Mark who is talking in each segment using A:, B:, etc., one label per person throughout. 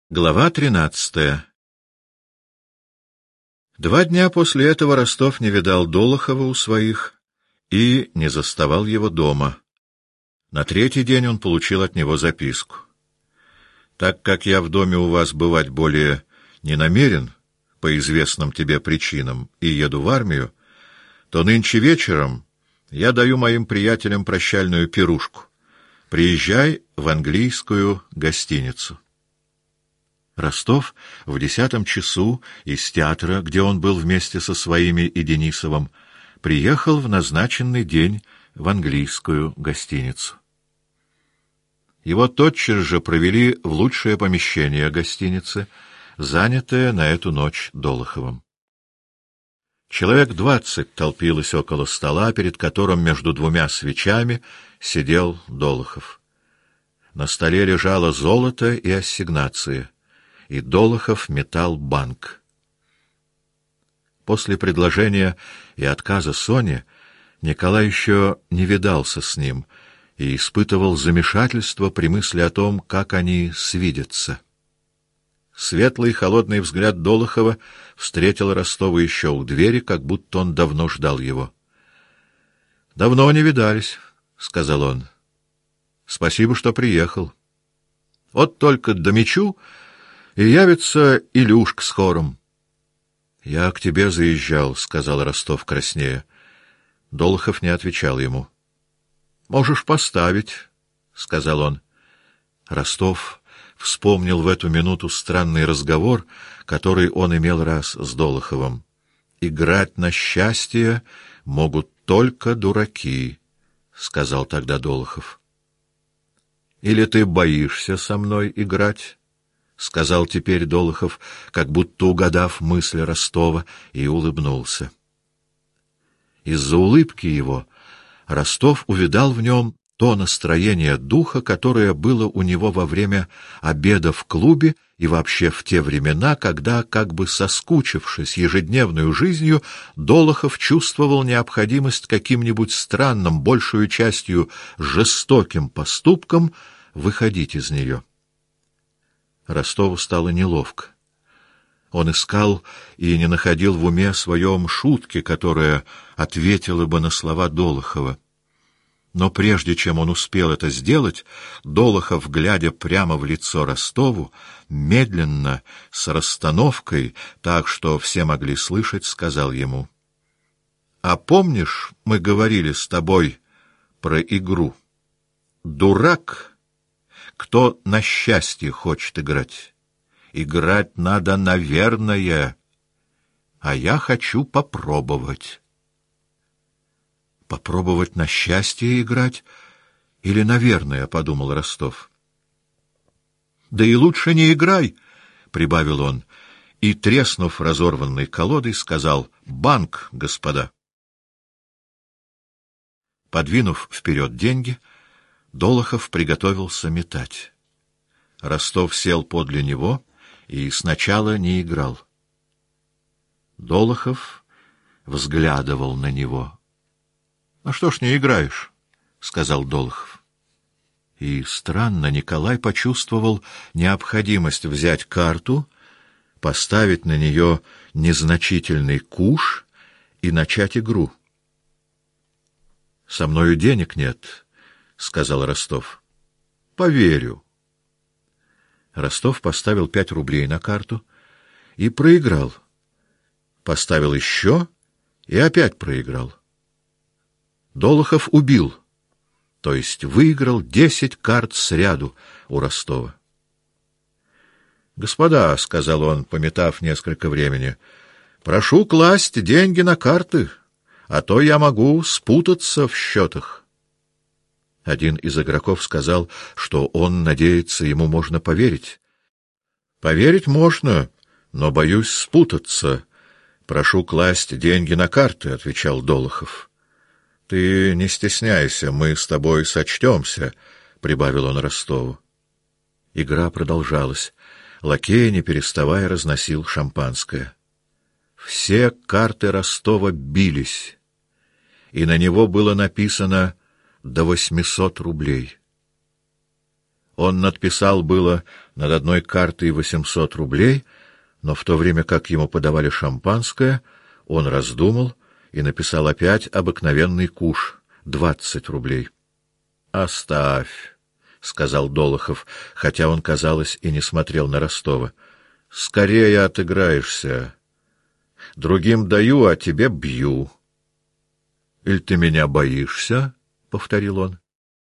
A: Глава 13. 2 дня после этого Ростов не видал Долохова у своих и не заставал его дома. На 3-й день он получил от него записку. «Так как я в доме у вас бывать более не намерен, по известным тебе причинам, и еду в армию, то нынче вечером я даю моим приятелям прощальную пирушку. Приезжай в английскую гостиницу». Ростов в 10 часу из театра, где он был вместе со своими и Денисовым, приехал в назначенный день в английскую гостиницу. Его тотчас же провели в лучшее помещение гостиницы, занятое на эту ночь Долоховым. Человек 20 толпилось около стола, перед которым между 2 свечами сидел Долохов. На столе лежало золото и ассигнации, и Долохов метал банк. После предложения и отказа Сони Николай еще не видался с ним и испытывал замешательство при мысли о том, как они свидятся. Светлый холодный взгляд Долохова встретил Ростова еще у двери, как будто он давно ждал его. — Давно не видались, — сказал он. — Спасибо, что приехал. Вот только домечу, и явится Илюшка с хором. — Я к тебе заезжал, — сказал Ростов краснея. Долохов не отвечал ему. — Можешь поставить, — сказал он. Ростов вспомнил в эту минуту странный разговор, который он имел раз с Долоховым. «Играть на счастье могут только дураки», — сказал тогда Долохов. «Или ты боишься со мной играть?» — сказал теперь Долохов, как будто угадав мысль Ростова, и улыбнулся. Из-за улыбки его Ростов увидал в нем то настроение духа, которое было у него во время обеда в клубе и вообще в те времена, когда, как бы соскучившись ежедневной жизнью, Долохов чувствовал необходимость каким-нибудь странным, большую частью жестоким поступком выходить из нее. Ростову стало неловко. Он искал и не находил в уме своем шутки, которая ответила бы на слова Долохова. Но прежде чем он успел это сделать, Долохов, глядя прямо в лицо Ростову, медленно, с расстановкой, так что все могли слышать, сказал ему: «А помнишь, мы говорили с тобой про игру? Дурак, кто на счастье хочет играть. Играть надо, наверное, а я хочу попробовать». «Попробовать на счастье играть или, наверное, — подумал Ростов. — Да и лучше не играй, — прибавил он, и, треснув разорванной колодой, сказал: «Банк, господа». Подвинув вперед деньги, Долохов приготовился метать. Ростов сел подле него и сначала не играл. Долохов взглядывал на него. — А что ж не играешь? — сказал Долохов. И странно, Николай почувствовал необходимость взять карту, поставить на нее незначительный куш и начать игру. — Со мною денег нет, — сказал Ростов. — Поверю. Ростов поставил 5 рублей на карту и проиграл. Поставил еще и опять проиграл. Долохов убил, то есть выиграл 10 карт сряду у Ростова. «Господа, — сказал он, пометав несколько времени, — прошу класть деньги на карты, а то я могу спутаться в счетах». Один из игроков сказал, что он надеется, ему можно поверить. «Поверить можно, но боюсь спутаться. Прошу класть деньги на карты, — отвечал Долохов. — Ты не стесняйся, мы с тобой сочтемся, — прибавил он Ростову. Игра продолжалась. Лакей, не переставая, разносил шампанское. Все карты Ростова бились, и на него было написано до 800 рублей. Он надписал было над одной картой 800 рублей, но в то время как ему подавали шампанское, он раздумал и написал опять обыкновенный куш — 20 рублей. «Оставь», — сказал Долохов, хотя он, казалось, и не смотрел на Ростова. «Скорее отыграешься. Другим даю, а тебе бью». «Иль ты меня боишься?» — повторил он.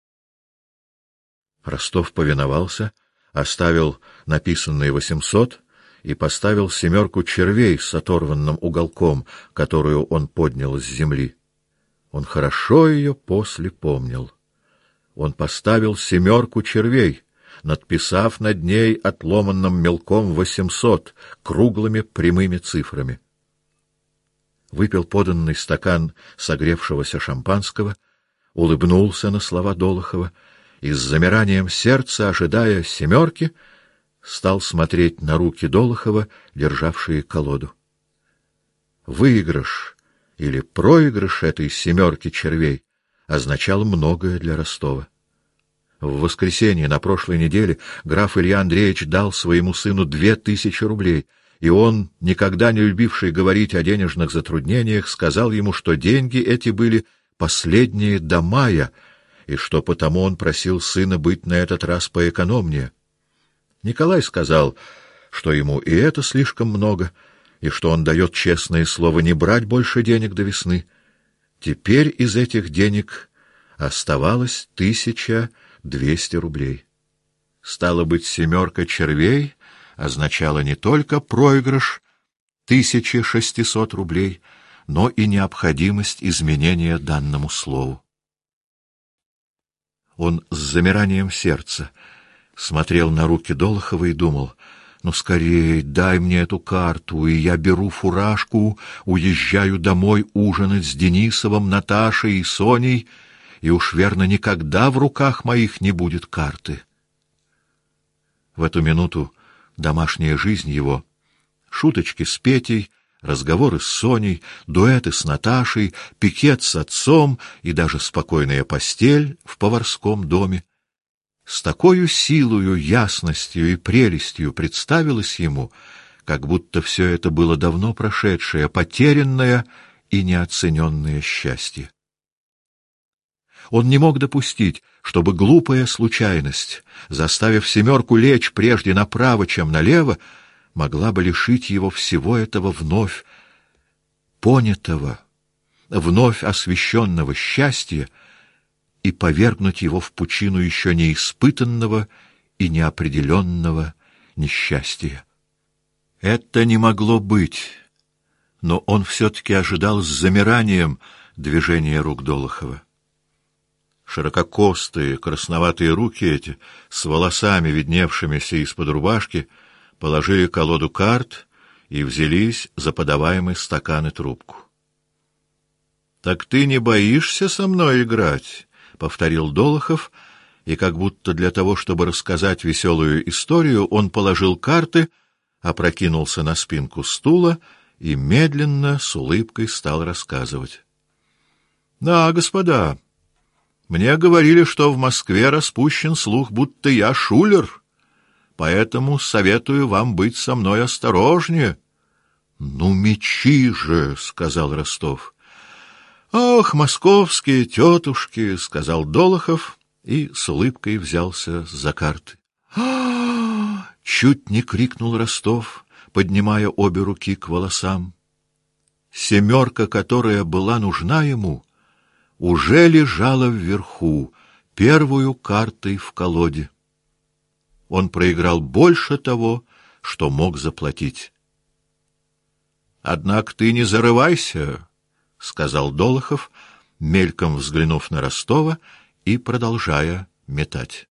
A: Ростов повиновался, оставил написанные 800 и поставил 7 червей с оторванным уголком, которую он поднял с земли. Он хорошо ее после помнил. Он поставил 7 червей, надписав над ней отломанным мелком 800 круглыми прямыми цифрами. Выпил поданный стакан согревшегося шампанского, улыбнулся на слова Долохова и с замиранием сердца, ожидая 7, стал смотреть на руки Долохова, державшие колоду. Выигрыш или проигрыш этой 7 червей означал многое для Ростова. В воскресенье на прошлой неделе граф Илья Андреевич дал своему сыну 2000 рублей, и он, никогда не любивший говорить о денежных затруднениях, сказал ему, что деньги эти были последние до мая, и что потому он просил сына быть на этот раз поэкономнее. Николай сказал, что ему и это слишком много, и что он дает честное слово не брать больше денег до весны. Теперь из этих денег оставалось 1200 рублей. Стало быть, 7 червей означала не только проигрыш 1600 рублей, но и необходимость изменения данному слову. Он с замиранием сердца смотрел на руки Долохова и думал: «Ну, скорей, дай мне эту карту, и я беру фуражку, уезжаю домой ужинать с Денисовым, Наташей и Соней, и уж верно никогда в руках моих не будет карты». В эту минуту домашняя жизнь его, шуточки с Петей, разговоры с Соней, дуэты с Наташей, пикет с отцом и даже спокойная постель в поварском доме с такою силою, ясностью и прелестью представилось ему, как будто все это было давно прошедшее, потерянное и неоцененное счастье. Он не мог допустить, чтобы глупая случайность, заставив 7 лечь прежде направо, чем налево, могла бы лишить его всего этого вновь понятого, вновь освященного счастья и повергнуть его в пучину еще не испытанного и неопределенного несчастья. Это не могло быть, но он все-таки ожидал с замиранием движения рук Долохова. Ширококостые, красноватые руки эти, с волосами, видневшимися из-под рубашки, положили колоду карт и взялись за подаваемый стакан и трубку. — Так ты не боишься со мной играть? — повторил Долохов, и как будто для того, чтобы рассказать веселую историю, он положил карты, опрокинулся на спинку стула и медленно, с улыбкой стал рассказывать. — Да, господа, мне говорили, что в Москве распущен слух, будто я шулер. Поэтому советую вам быть со мной осторожнее. — Ну, мечи же, — сказал Ростов. — Ах, московские тетушки, — сказал Долохов и с улыбкой взялся за карты. — чуть не крикнул Ростов, поднимая обе руки к волосам. 7, которая была нужна ему, уже лежала вверху, первую картой в колоде. Он проиграл больше того, что мог заплатить. — Однако ты не зарывайся, — сказал Долохов, мельком взглянув на Ростова и продолжая метать.